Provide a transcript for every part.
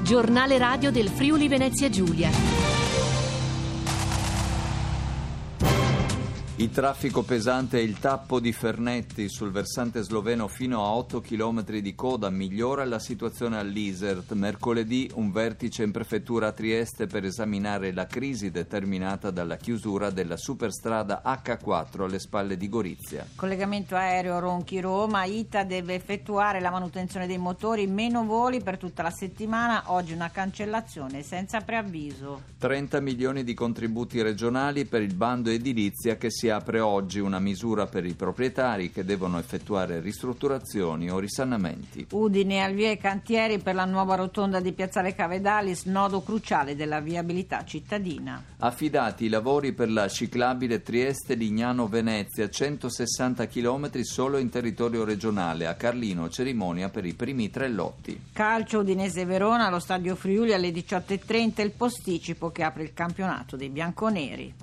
Giornale radio del Friuli Venezia Giulia. Il traffico pesante e il tappo di Fernetti sul versante sloveno fino a 8 km di coda migliora la situazione all'Isert. Mercoledì un vertice in prefettura a Trieste per esaminare la crisi determinata dalla chiusura della superstrada H4 alle spalle di Gorizia. Collegamento aereo Ronchi-Roma, ITA deve effettuare la manutenzione dei motori, meno voli per tutta la settimana, oggi una cancellazione senza preavviso. 30 milioni di contributi regionali per il bando edilizia che si apre oggi, una misura per i proprietari che devono effettuare ristrutturazioni o risanamenti. Udine al via i cantieri per la nuova rotonda di Piazzale Cavedali, snodo cruciale della viabilità cittadina. Affidati i lavori per la ciclabile Trieste-Lignano-Venezia, 160 km solo in territorio regionale, a Carlino cerimonia per i primi 3 lotti. Calcio Udinese-Verona allo Stadio Friuli alle 18:30, il posticipo che apre il campionato dei bianconeri.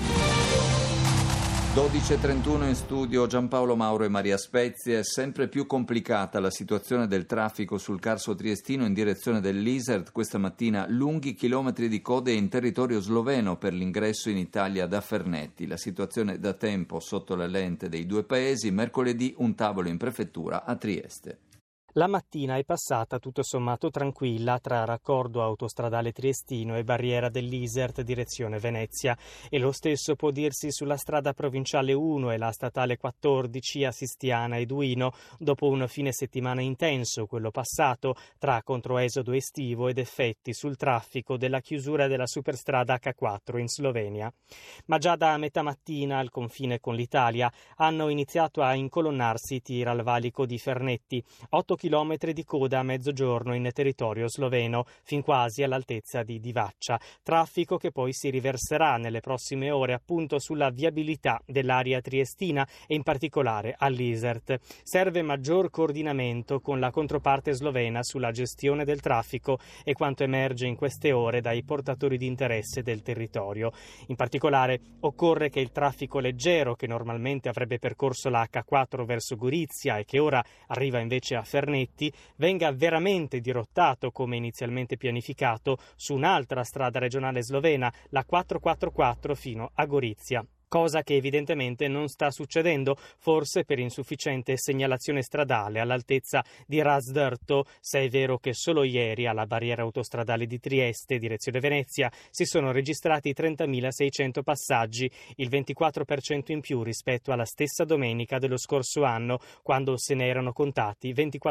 12:31 in studio Giampaolo Mauro e Maria Spezia. È sempre più complicata la situazione del traffico sul Carso Triestino in direzione dell'Isert. Questa mattina lunghi chilometri di code in territorio sloveno per l'ingresso in Italia da Fernetti. La situazione da tempo sotto le lente dei due paesi. Mercoledì un tavolo in prefettura a Trieste. La mattina è passata tutto sommato tranquilla tra raccordo autostradale triestino e barriera dell'Isert direzione Venezia, e lo stesso può dirsi sulla strada provinciale 1 e la statale 14 a Sistiana e Duino, dopo un fine settimana intenso, quello passato, tra controesodo estivo ed effetti sul traffico della chiusura della superstrada H4 in Slovenia. Ma già da metà mattina al confine con l'Italia hanno iniziato a incolonnarsi i tir al valico di Fernetti, 8 chilometri di coda a mezzogiorno in territorio sloveno, fin quasi all'altezza di Divaccia. Traffico che poi si riverserà nelle prossime ore appunto sulla viabilità dell'area triestina e in particolare all'Isert. Serve maggior coordinamento con la controparte slovena sulla gestione del traffico e quanto emerge in queste ore dai portatori di interesse del territorio. In particolare occorre che il traffico leggero, che normalmente avrebbe percorso la H4 verso Gorizia e che ora arriva invece a Fernetti, venga veramente dirottato come inizialmente pianificato su un'altra strada regionale slovena, la 444 fino a Gorizia. Cosa che evidentemente non sta succedendo, forse per insufficiente segnalazione stradale all'altezza di Razdrto, se è vero che solo ieri alla barriera autostradale di Trieste, direzione Venezia, si sono registrati 30.600 passaggi, il 24% in più rispetto alla stessa domenica dello scorso anno, quando se ne erano contati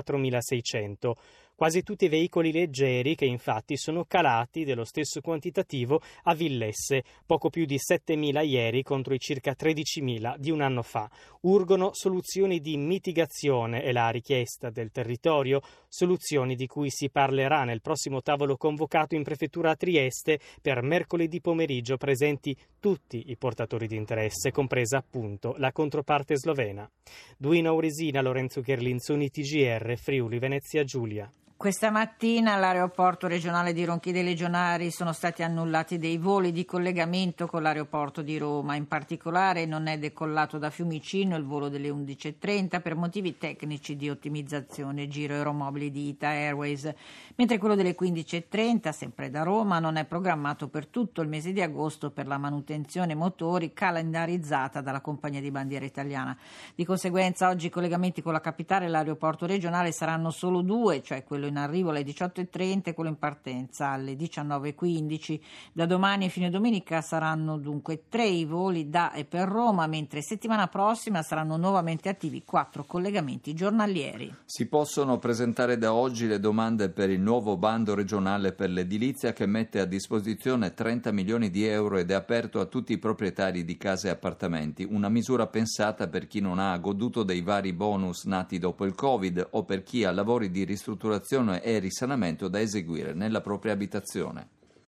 24.600. Quasi tutti i veicoli leggeri che infatti sono calati dello stesso quantitativo a Villesse, poco più di 7.000 ieri contro i circa 13.000 di un anno fa. Urgono soluzioni di mitigazione e la richiesta del territorio, soluzioni di cui si parlerà nel prossimo tavolo convocato in prefettura a Trieste per mercoledì pomeriggio, presenti tutti i portatori di interesse, compresa appunto la controparte slovena. Duino Auresina, Lorenzo Cherlinzoni, TGR, Friuli Venezia Giulia. Questa mattina all'aeroporto regionale di Ronchi dei Legionari sono stati annullati dei voli di collegamento con l'aeroporto di Roma. In particolare non è decollato da Fiumicino il volo delle 11:30 per motivi tecnici di ottimizzazione giro aeromobili di Ita Airways, mentre quello delle 15:30, sempre da Roma, non è programmato per tutto il mese di agosto per la manutenzione motori calendarizzata dalla compagnia di bandiera italiana. Di conseguenza oggi i collegamenti con la capitale e l'aeroporto regionale saranno solo 2, cioè quello in arrivo alle 18:30 e quello in partenza alle 19:15. Da domani e fine domenica saranno dunque 3 i voli da e per Roma, mentre settimana prossima saranno nuovamente attivi 4 collegamenti giornalieri. Si possono presentare da oggi le domande per il nuovo bando regionale per l'edilizia che mette a disposizione 30 milioni di euro ed è aperto a tutti i proprietari di case e appartamenti. Una misura pensata per chi non ha goduto dei vari bonus nati dopo il Covid o per chi ha lavori di ristrutturazione e risanamento da eseguire nella propria abitazione.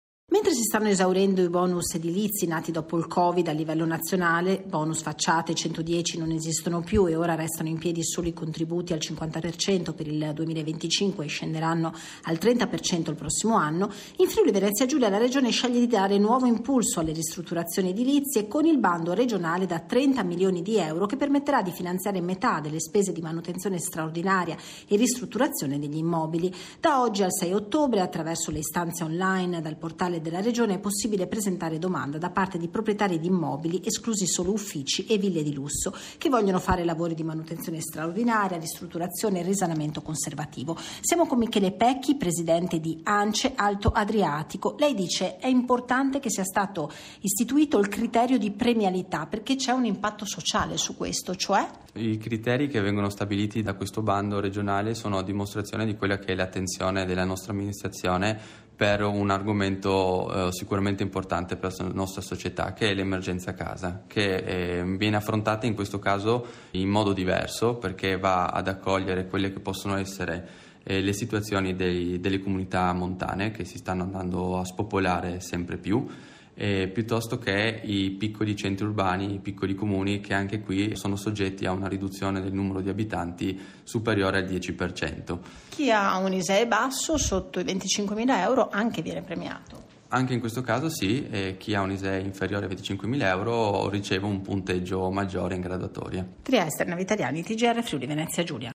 Mentre si stanno esaurendo i bonus edilizi nati dopo il Covid a livello nazionale, bonus facciate 110 non esistono più e ora restano in piedi solo i contributi al 50% per il 2025 e scenderanno al 30% il prossimo anno, in Friuli Venezia Giulia la Regione sceglie di dare nuovo impulso alle ristrutturazioni edilizie con il bando regionale da 30 milioni di euro che permetterà di finanziare metà delle spese di manutenzione straordinaria e ristrutturazione degli immobili. Da oggi al 6 ottobre, attraverso le istanze online dal portale della Regione, è possibile presentare domanda da parte di proprietari di immobili, esclusi solo uffici e ville di lusso, che vogliono fare lavori di manutenzione straordinaria, ristrutturazione e risanamento conservativo. Siamo con Michele Pecchi, presidente di ANCE Alto Adriatico. Lei dice è importante che sia stato istituito il criterio di premialità perché c'è un impatto sociale su questo, cioè? I criteri che vengono stabiliti da questo bando regionale sono a dimostrazione di quella che è l'attenzione della nostra amministrazione per un argomento sicuramente importante per la nostra società, che è l'emergenza casa, che viene affrontata in questo caso in modo diverso perché va ad accogliere quelle che possono essere le situazioni delle comunità montane che si stanno andando a spopolare sempre più, piuttosto che i piccoli centri urbani, i piccoli comuni che anche qui sono soggetti a una riduzione del numero di abitanti superiore al 10%. Chi ha un ISEE basso, sotto i 25.000 euro, anche viene premiato. Anche in questo caso sì, chi ha un ISEE inferiore a 25.000 euro riceve un punteggio maggiore in graduatoria. Trieste, Navitaliani, TGR Friuli Venezia Giulia.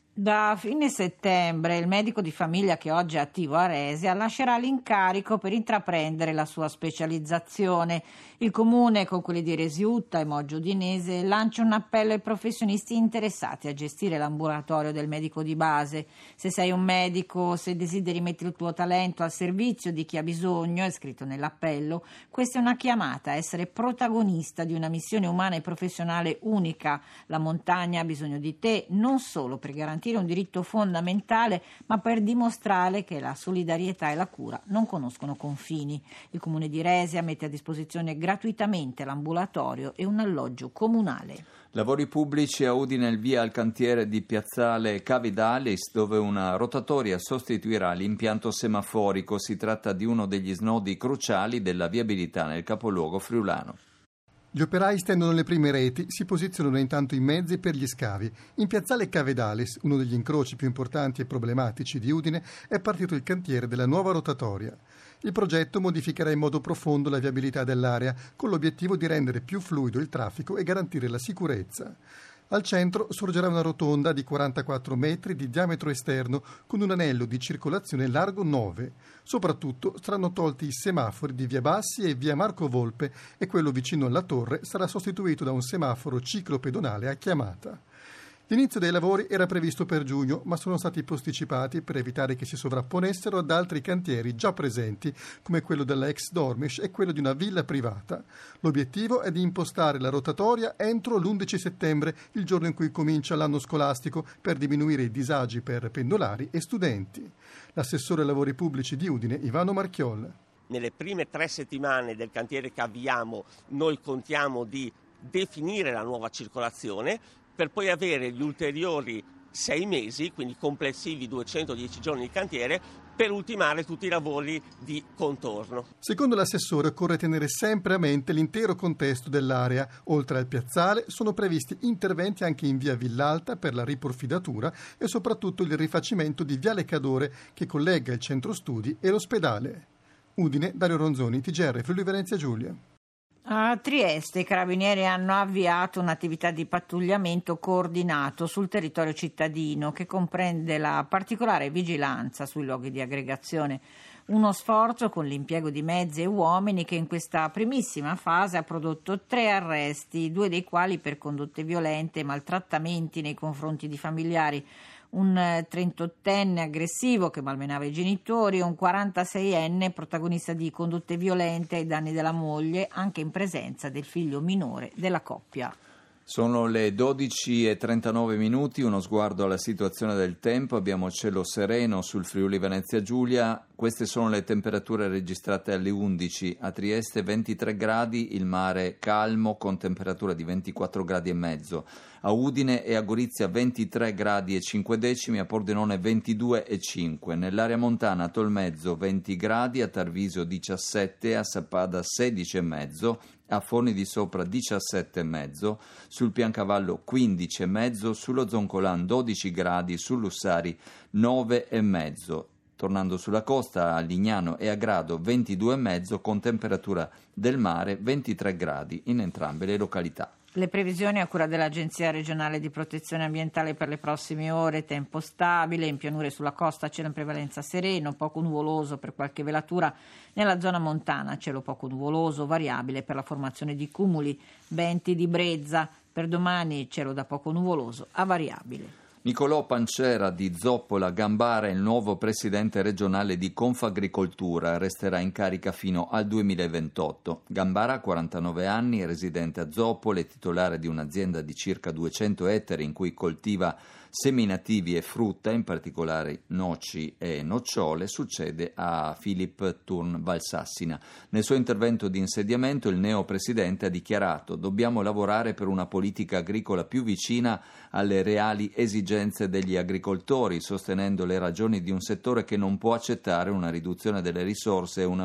Da fine settembre il medico di famiglia che oggi è attivo a Resia lascerà l'incarico per intraprendere la sua specializzazione. Il comune, con quelli di Resiutta e Moggio Udinese, lancia un appello ai professionisti interessati a gestire l'ambulatorio del medico di base. Se sei un medico, se desideri mettere il tuo talento al servizio di chi ha bisogno, è scritto nell'appello, questa è una chiamata a essere protagonista di una missione umana e professionale unica. La montagna ha bisogno di te, non solo per garantire un diritto fondamentale, ma per dimostrare che la solidarietà e la cura non conoscono confini. Il comune di Resia mette a disposizione gratuitamente l'ambulatorio e un alloggio comunale. Lavori pubblici a Udine, il via al cantiere di Piazzale Cavidalis, dove una rotatoria sostituirà l'impianto semaforico. Si tratta di uno degli snodi cruciali della viabilità nel capoluogo friulano. Gli operai stendono le prime reti, si posizionano intanto i mezzi per gli scavi. In piazzale Cavedalis, uno degli incroci più importanti e problematici di Udine, è partito il cantiere della nuova rotatoria. Il progetto modificherà in modo profondo la viabilità dell'area, con l'obiettivo di rendere più fluido il traffico e garantire la sicurezza. Al centro sorgerà una rotonda di 44 metri di diametro esterno con un anello di circolazione largo 9. Soprattutto saranno tolti i semafori di via Bassi e via Marco Volpe e quello vicino alla torre sarà sostituito da un semaforo ciclopedonale a chiamata. L'inizio dei lavori era previsto per giugno, ma sono stati posticipati per evitare che si sovrapponessero ad altri cantieri già presenti, come quello della ex Dormish e quello di una villa privata. L'obiettivo è di impostare la rotatoria entro l'11 settembre, il giorno in cui comincia l'anno scolastico, per diminuire i disagi per pendolari e studenti. L'assessore ai lavori pubblici di Udine, Ivano Marchiol. Nelle prime 3 settimane del cantiere che avviamo, noi contiamo di definire la nuova circolazione, per poi avere gli ulteriori 6 mesi, quindi complessivi 210 giorni di cantiere, per ultimare tutti i lavori di contorno. Secondo l'assessore occorre tenere sempre a mente l'intero contesto dell'area. Oltre al piazzale sono previsti interventi anche in via Villalta per la riporfidatura e soprattutto il rifacimento di viale Cadore che collega il centro studi e l'ospedale. Udine, Dario Ronzoni, TGR Friuli Venezia Giulia. A Trieste i carabinieri hanno avviato un'attività di pattugliamento coordinato sul territorio cittadino che comprende la particolare vigilanza sui luoghi di aggregazione. Uno sforzo con l'impiego di mezzi e uomini che in questa primissima fase ha prodotto 3 arresti, 2 dei quali per condotte violente e maltrattamenti nei confronti di familiari. Un 38enne aggressivo che malmenava i genitori e un 46enne protagonista di condotte violente ai danni della moglie, anche in presenza del figlio minore della coppia. Sono le 12:39, uno sguardo alla situazione del tempo. Abbiamo cielo sereno sul Friuli Venezia Giulia, Queste sono le temperature registrate alle 11. A Trieste 23 gradi, il mare calmo con temperatura di 24 gradi e mezzo. A Udine e a Gorizia 23 gradi e 5 decimi, a Pordenone 22 e 5. Nell'area montana a Tolmezzo 20 gradi, a Tarvisio 17, a Sappada 16 e mezzo, a Forni di Sopra 17,5, sul Piancavallo 15,5, sullo Zoncolan 12 gradi, su Lussari 9,5. Tornando sulla costa, a Lignano e a Grado 22,5, con temperatura del mare 23 gradi in entrambe le località. Le previsioni a cura dell'Agenzia regionale di protezione ambientale per le prossime ore: tempo stabile, in pianure sulla costa cielo in prevalenza sereno, poco nuvoloso per qualche velatura nella zona montana, cielo poco nuvoloso, variabile per la formazione di cumuli, venti di brezza. Per domani cielo da poco nuvoloso a variabile. Nicolò Pancera di Zoppola Gambara è il nuovo presidente regionale di Confagricoltura, resterà in carica fino al 2028. Gambara ha 49 anni, è residente a Zoppole, titolare di un'azienda di circa 200 ettari in cui coltiva seminativi e frutta, in particolare noci e nocciole. Succede a Philip Thurn Valsassina. Nel suo intervento di insediamento il neopresidente ha dichiarato: dobbiamo lavorare per una politica agricola più vicina alle reali esigenze degli agricoltori, sostenendo le ragioni di un settore che non può accettare una riduzione delle risorse e un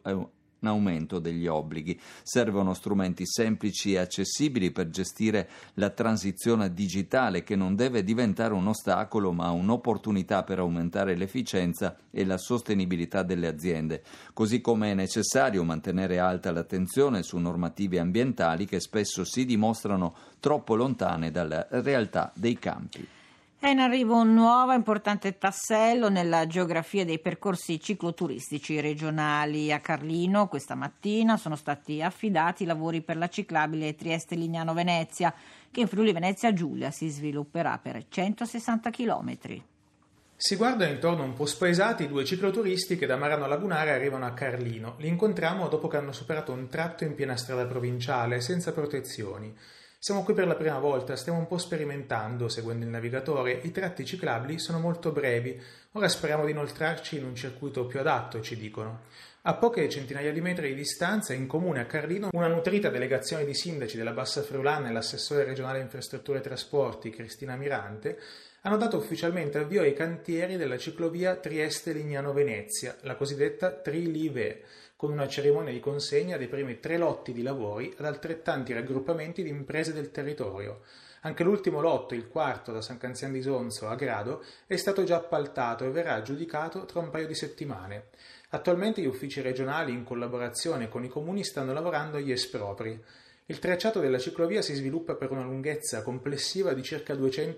aumento degli obblighi. Servono strumenti semplici e accessibili per gestire la transizione digitale, che non deve diventare un ostacolo ma un'opportunità per aumentare l'efficienza e la sostenibilità delle aziende, così come è necessario mantenere alta l'attenzione su normative ambientali che spesso si dimostrano troppo lontane dalla realtà dei campi. È in arrivo un nuovo importante tassello nella geografia dei percorsi cicloturistici regionali. A Carlino questa mattina sono stati affidati i lavori per la ciclabile Trieste-Lignano-Venezia, che in Friuli Venezia Giulia si svilupperà per 160 chilometri. Si guardano intorno un po' spaesati i due cicloturisti che da Marano Lagunare arrivano a Carlino. Li incontriamo dopo che hanno superato un tratto in piena strada provinciale, senza protezioni. Siamo qui per la prima volta, stiamo un po' sperimentando, seguendo il navigatore. I tratti ciclabili sono molto brevi, ora speriamo di inoltrarci in un circuito più adatto, ci dicono. A poche centinaia di metri di distanza, in comune a Carlino, una nutrita delegazione di sindaci della Bassa Friulana e l'assessore regionale infrastrutture e trasporti, Cristina Mirante, hanno dato ufficialmente avvio ai cantieri della ciclovia Trieste-Lignano-Venezia, la cosiddetta Tri-Live, con una cerimonia di consegna dei primi 3 lotti di lavori ad altrettanti raggruppamenti di imprese del territorio. Anche l'ultimo lotto, il quarto da San Canzian d'Isonzo a Grado, è stato già appaltato e verrà aggiudicato tra un paio di settimane. Attualmente gli uffici regionali, in collaborazione con i comuni, stanno lavorando agli espropri. Il tracciato della ciclovia si sviluppa per una lunghezza complessiva di circa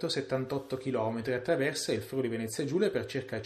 278 km, attraversa il Friuli Venezia Giulia per circa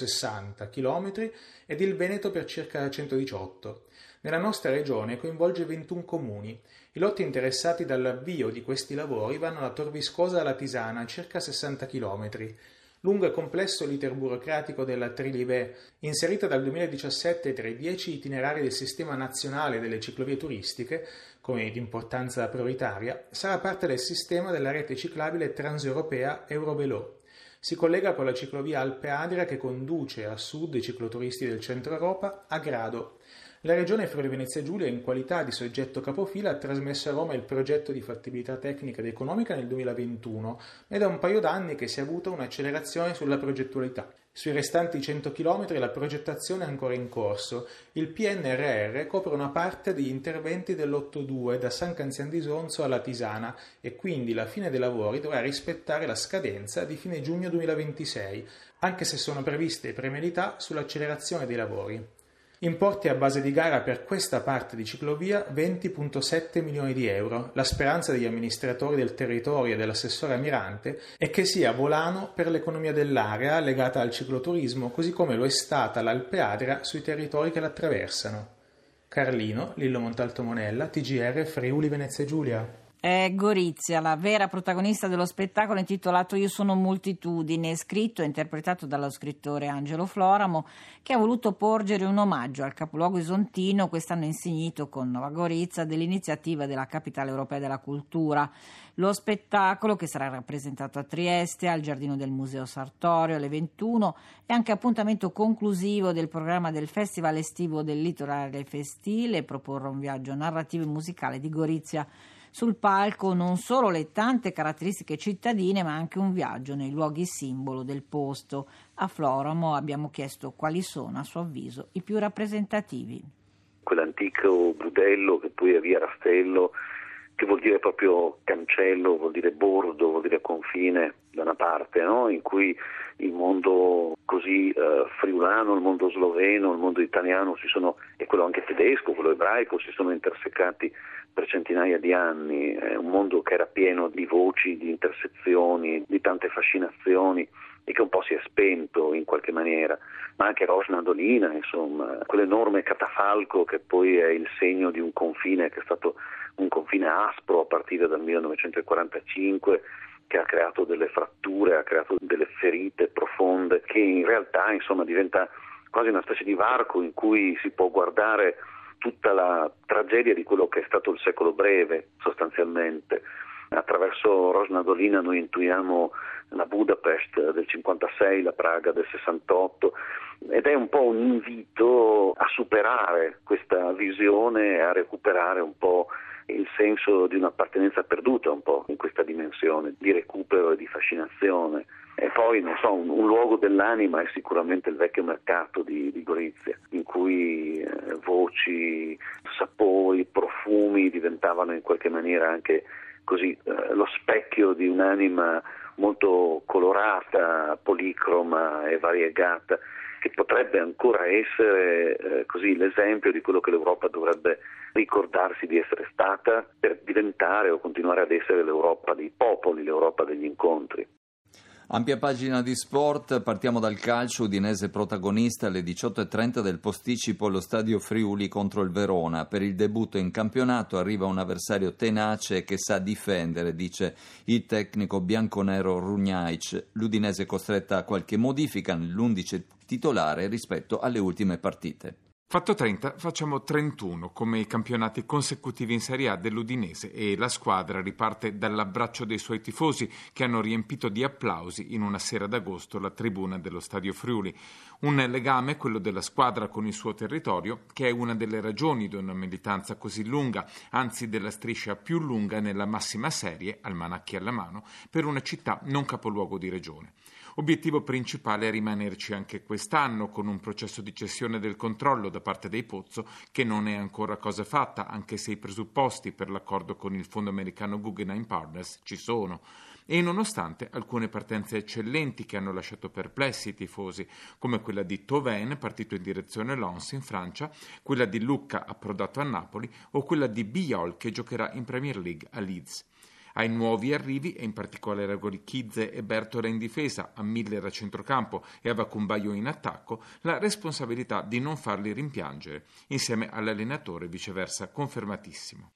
160 km ed il Veneto per circa 118. Nella nostra regione coinvolge 21 comuni. I lotti interessati dall'avvio di questi lavori vanno da Tor Viscosa alla Tisana, circa 60 km. Lungo e complesso l'iter burocratico della Tri-Live, inserita dal 2017 tra i 10 itinerari del Sistema Nazionale delle Ciclovie Turistiche, come di importanza prioritaria, sarà parte del sistema della rete ciclabile transeuropea Eurovelo. Si collega con la ciclovia Alpe Adria che conduce a sud i cicloturisti del centro Europa a Grado. La Regione Friuli Venezia Giulia, in qualità di soggetto capofila, ha trasmesso a Roma il progetto di fattibilità tecnica ed economica nel 2021 ed è un paio d'anni che si è avuta un'accelerazione sulla progettualità. Sui restanti 100 km la progettazione è ancora in corso. Il PNRR copre una parte degli interventi dell'8-2 da San Canzian d'Isonzo alla Tisana e quindi la fine dei lavori dovrà rispettare la scadenza di fine giugno 2026, anche se sono previste premialità sull'accelerazione dei lavori. Importi a base di gara per questa parte di ciclovia 20,7 milioni di euro. La speranza degli amministratori del territorio e dell'assessore Mirante è che sia volano per l'economia dell'area legata al cicloturismo, così come lo è stata l'Alpe Adria sui territori che l'attraversano. Carlino, Lillo Montalto Monella, TGR Friuli Venezia Giulia. È Gorizia, la vera protagonista dello spettacolo intitolato Io sono moltitudine, scritto e interpretato dallo scrittore Angelo Floramo, che ha voluto porgere un omaggio al capoluogo isontino, quest'anno insignito con Nova Gorizia, dell'iniziativa della Capitale Europea della Cultura. Lo spettacolo, che sarà rappresentato a Trieste, al Giardino del Museo Sartorio alle 21, è anche appuntamento conclusivo del programma del Festival estivo del Litorale Festile, proporrà un viaggio narrativo e musicale di Gorizia. Sul palco non solo le tante caratteristiche cittadine, ma anche un viaggio nei luoghi simbolo del posto. A Floramo abbiamo chiesto quali sono, a suo avviso, i più rappresentativi. Quell'antico budello che poi è via Rastello, che vuol dire proprio cancello, vuol dire bordo, vuol dire confine da una parte, no? In cui il mondo così friulano, il mondo sloveno, il mondo italiano e quello anche tedesco, quello ebraico, si sono intersecati per centinaia di anni. È un mondo che era pieno di voci, di intersezioni, di tante fascinazioni e che un po' si è spento in qualche maniera, ma anche Rosna Dolina, insomma, quell'enorme catafalco che poi è il segno di un confine che è stato un confine aspro a partire dal 1945, che ha creato delle fratture, ha creato delle ferite profonde, che in realtà insomma diventa quasi una specie di varco in cui si può guardare tutta la tragedia di quello che è stato il secolo breve, sostanzialmente. Attraverso Rosna Dolina noi intuiamo la Budapest del 56, la Praga del 68, ed è un po' un invito a superare questa visione e a recuperare un po' il senso di un'appartenenza perduta un po' in questa dimensione di recupero e di fascinazione. E poi, non so, un luogo dell'anima è sicuramente il vecchio mercato di Gorizia, in cui voci, sapori, profumi diventavano in qualche maniera anche così lo specchio di un'anima molto colorata, policroma e variegata, che potrebbe ancora essere così l'esempio di quello che l'Europa dovrebbe ricordarsi di essere stata per diventare o continuare ad essere l'Europa dei popoli, l'Europa degli incontri. Ampia pagina di sport, partiamo dal calcio. Udinese protagonista alle 18:30 del posticipo allo Stadio Friuli contro il Verona. Per il debutto in campionato arriva un avversario tenace che sa difendere, dice il tecnico bianconero Runjaic. L'Udinese è costretta a qualche modifica nell'11 titolare rispetto alle ultime partite. Fatto 30, facciamo 31 come i campionati consecutivi in Serie A dell'Udinese e la squadra riparte dall'abbraccio dei suoi tifosi che hanno riempito di applausi in una sera d'agosto la tribuna dello Stadio Friuli. Un legame, quello della squadra con il suo territorio, che è una delle ragioni di una militanza così lunga, anzi della striscia più lunga nella massima serie, almanacchi alla mano, per una città non capoluogo di regione. Obiettivo principale è rimanerci anche quest'anno con un processo di cessione del controllo da parte dei Pozzo che non è ancora cosa fatta, anche se i presupposti per l'accordo con il fondo americano Guggenheim Partners ci sono. E nonostante alcune partenze eccellenti che hanno lasciato perplessi i tifosi, come quella di Thauvin, partito in direzione Lens in Francia, quella di Lucca approdato a Napoli o quella di Biol che giocherà in Premier League a Leeds. Ai nuovi arrivi, e in particolare a Chidze e Bertola in difesa, a Miller a centrocampo e a Vacumbaio in attacco, la responsabilità di non farli rimpiangere, insieme all'allenatore viceversa confermatissimo.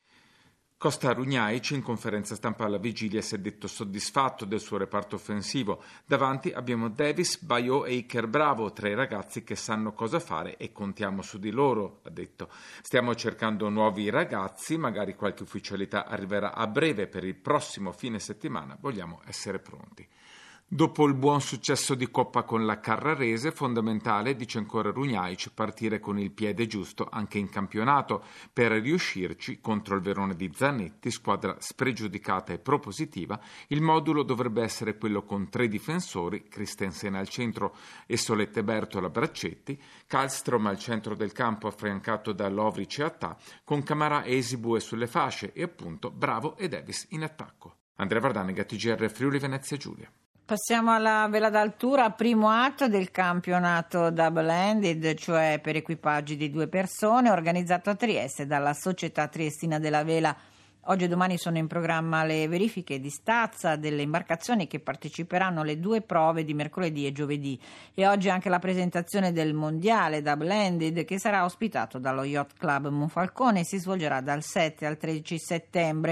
Costa Runjaic in conferenza stampa alla vigilia si è detto soddisfatto del suo reparto offensivo. Davanti abbiamo Davis, Bayo e Iker Bravo, 3 ragazzi che sanno cosa fare e contiamo su di loro, ha detto. Stiamo cercando nuovi ragazzi, magari qualche ufficialità arriverà a breve per il prossimo fine settimana, vogliamo essere pronti. Dopo il buon successo di Coppa con la Carrarese, fondamentale, dice ancora Runjaic, partire con il piede giusto anche in campionato per riuscirci contro il Verona di Zanetti, squadra spregiudicata e propositiva. Il modulo dovrebbe essere quello con 3 difensori, Christensen al centro e Solette Bertola Braccetti, Kallström al centro del campo affiancato da Lovric e Attà, con Camarà e Esibue sulle fasce e appunto Bravo e Davis in attacco. Andrea Vardanega, TGR Friuli Venezia Giulia. Passiamo alla vela d'altura, primo atto del campionato double-handed, cioè per equipaggi di 2 persone, organizzato a Trieste dalla Società Triestina della Vela. Oggi e domani sono in programma le verifiche di stazza delle imbarcazioni che parteciperanno alle 2 prove di mercoledì e giovedì e oggi anche la presentazione del mondiale double-handed che sarà ospitato dallo Yacht Club Monfalcone e si svolgerà dal 7 al 13 settembre.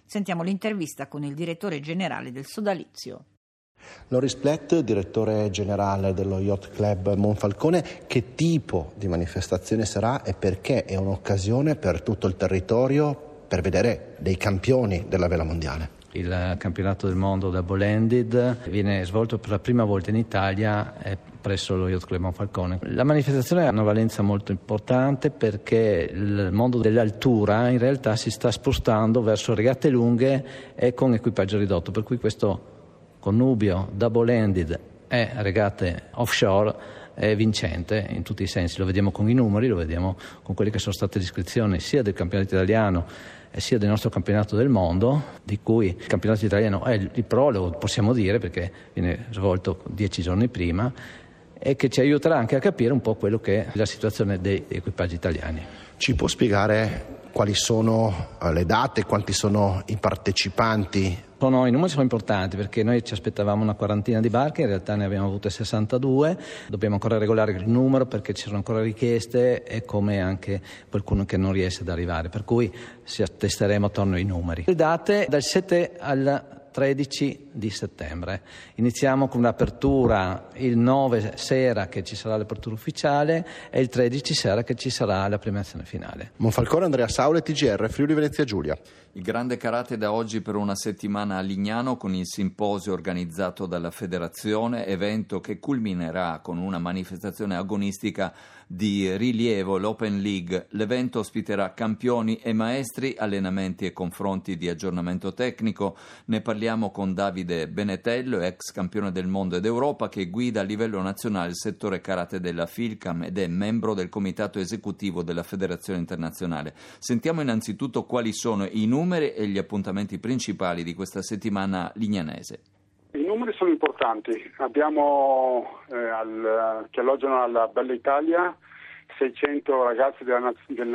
Sentiamo l'intervista con il direttore generale del sodalizio. Loris Plett, direttore generale dello Yacht Club Monfalcone, che tipo di manifestazione sarà e perché è un'occasione per tutto il territorio per vedere dei campioni della vela mondiale? Il campionato del mondo Double Ended viene svolto per la prima volta in Italia presso lo Yacht Club Monfalcone. La manifestazione ha una valenza molto importante perché il mondo dell'altura in realtà si sta spostando verso regate lunghe e con equipaggio ridotto, per cui questo connubio Double Ended e regate offshore è vincente in tutti i sensi. Lo vediamo con i numeri, lo vediamo con quelle che sono state le iscrizioni sia del campionato italiano e sia del nostro campionato del mondo, di cui il campionato italiano è il prologo, possiamo dire, perché viene svolto 10 giorni prima, e che ci aiuterà anche a capire un po' quello che è la situazione degli equipaggi italiani. Ci può spiegare quali sono le date, quanti sono i partecipanti? I numeri sono importanti perché noi ci aspettavamo una quarantina di barche, in realtà ne abbiamo avute 62, dobbiamo ancora regolare il numero perché ci sono ancora richieste e come anche qualcuno che non riesce ad arrivare, per cui ci attesteremo attorno ai numeri. Le date dal 7 al 13 di settembre. Iniziamo con un'apertura il 9 sera che ci sarà l'apertura ufficiale e il 13 sera che ci sarà la premiazione finale. Monfalcone, Andrea Saule, TGR, Friuli Venezia Giulia. Il grande karate da oggi per una settimana a Lignano con il simposio organizzato dalla federazione, evento che culminerà con una manifestazione agonistica di rilievo, l'Open League. L'evento ospiterà campioni e maestri, allenamenti e confronti di aggiornamento tecnico. Ne parliamo con Davide Benetello, ex campione del mondo ed Europa, che guida a livello nazionale il settore karate della FILCAM ed è membro del comitato esecutivo della Federazione Internazionale. Sentiamo innanzitutto quali sono i numeri e gli appuntamenti principali di questa settimana lignanese. I numeri sono importanti, abbiamo che alloggiano alla Bella Italia 600 ragazzi del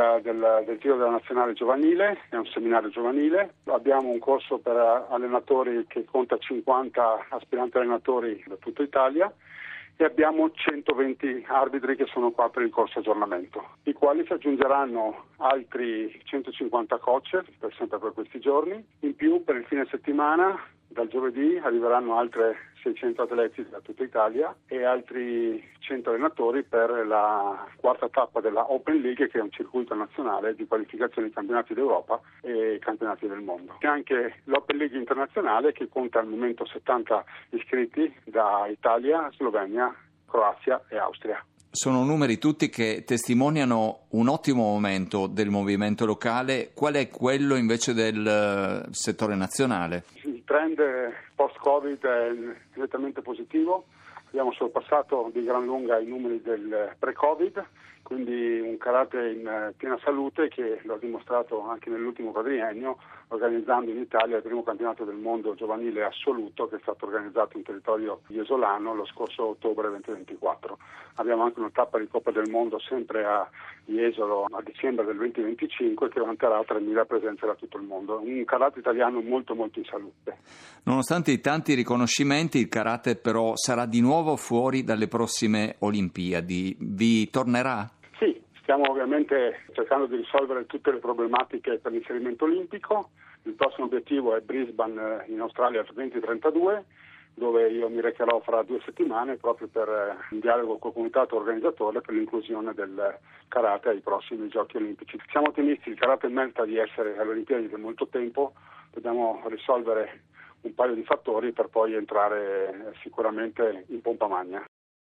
tiro della nazionale giovanile, è un seminario giovanile, abbiamo un corso per allenatori che conta 50 aspiranti allenatori da tutta Italia e abbiamo 120 arbitri che sono qua per il corso aggiornamento, i quali si aggiungeranno altri 150 coach sempre per questi giorni, in più per il fine settimana dal giovedì arriveranno altre 600 atleti da tutta Italia e altri 100 allenatori per la quarta tappa della Open League, che è un circuito nazionale di qualificazione ai campionati d'Europa e campionati del mondo. C'è anche l'Open League internazionale che conta al momento 70 iscritti da Italia, Slovenia, Croazia e Austria. Sono numeri tutti che testimoniano un ottimo momento del movimento locale. Qual è quello invece del settore nazionale? Il trend post-Covid è nettamente positivo. Abbiamo sorpassato di gran lunga i numeri del pre-Covid, quindi un karate in piena salute che lo ha dimostrato anche nell'ultimo quadriennio, organizzando in Italia il primo campionato del mondo giovanile assoluto che è stato organizzato in territorio iesolano lo scorso ottobre 2024. Abbiamo anche una tappa di Coppa del Mondo sempre a Jesolo a dicembre del 2025 che vanterà 3.000 presenze da tutto il mondo. Un karate italiano molto molto in salute. Nonostante i tanti riconoscimenti, il karate però sarà di nuovo fuori dalle prossime Olimpiadi. Vi tornerà? Sì, stiamo ovviamente cercando di risolvere tutte le problematiche per l'inserimento olimpico. Il prossimo obiettivo è Brisbane in Australia al 2032, dove io mi recherò fra 2 settimane proprio per un dialogo col comitato organizzatore per l'inclusione del karate ai prossimi giochi olimpici. Siamo ottimisti, il karate merita di essere alle Olimpiadi da molto tempo, dobbiamo risolvere un paio di fattori per poi entrare sicuramente in pompa magna.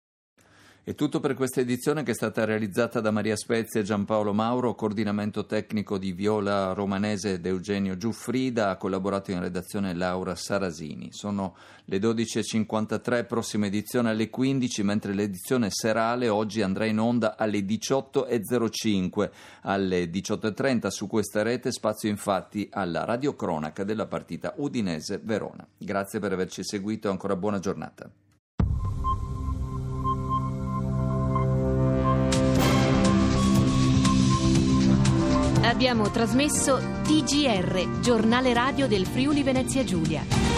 È tutto per questa edizione che è stata realizzata da Maria Spezia e Giampaolo Mauro, coordinamento tecnico di Viola Romanese ed Eugenio Giuffrida, ha collaborato in redazione Laura Sarasini. Sono le 12.53, prossima edizione alle 15, mentre l'edizione serale oggi andrà in onda alle 18.05. Alle 18.30 su questa rete spazio infatti alla radiocronaca della partita Udinese-Verona. Grazie per averci seguito e ancora buona giornata. Abbiamo trasmesso TGR, giornale radio del Friuli Venezia Giulia.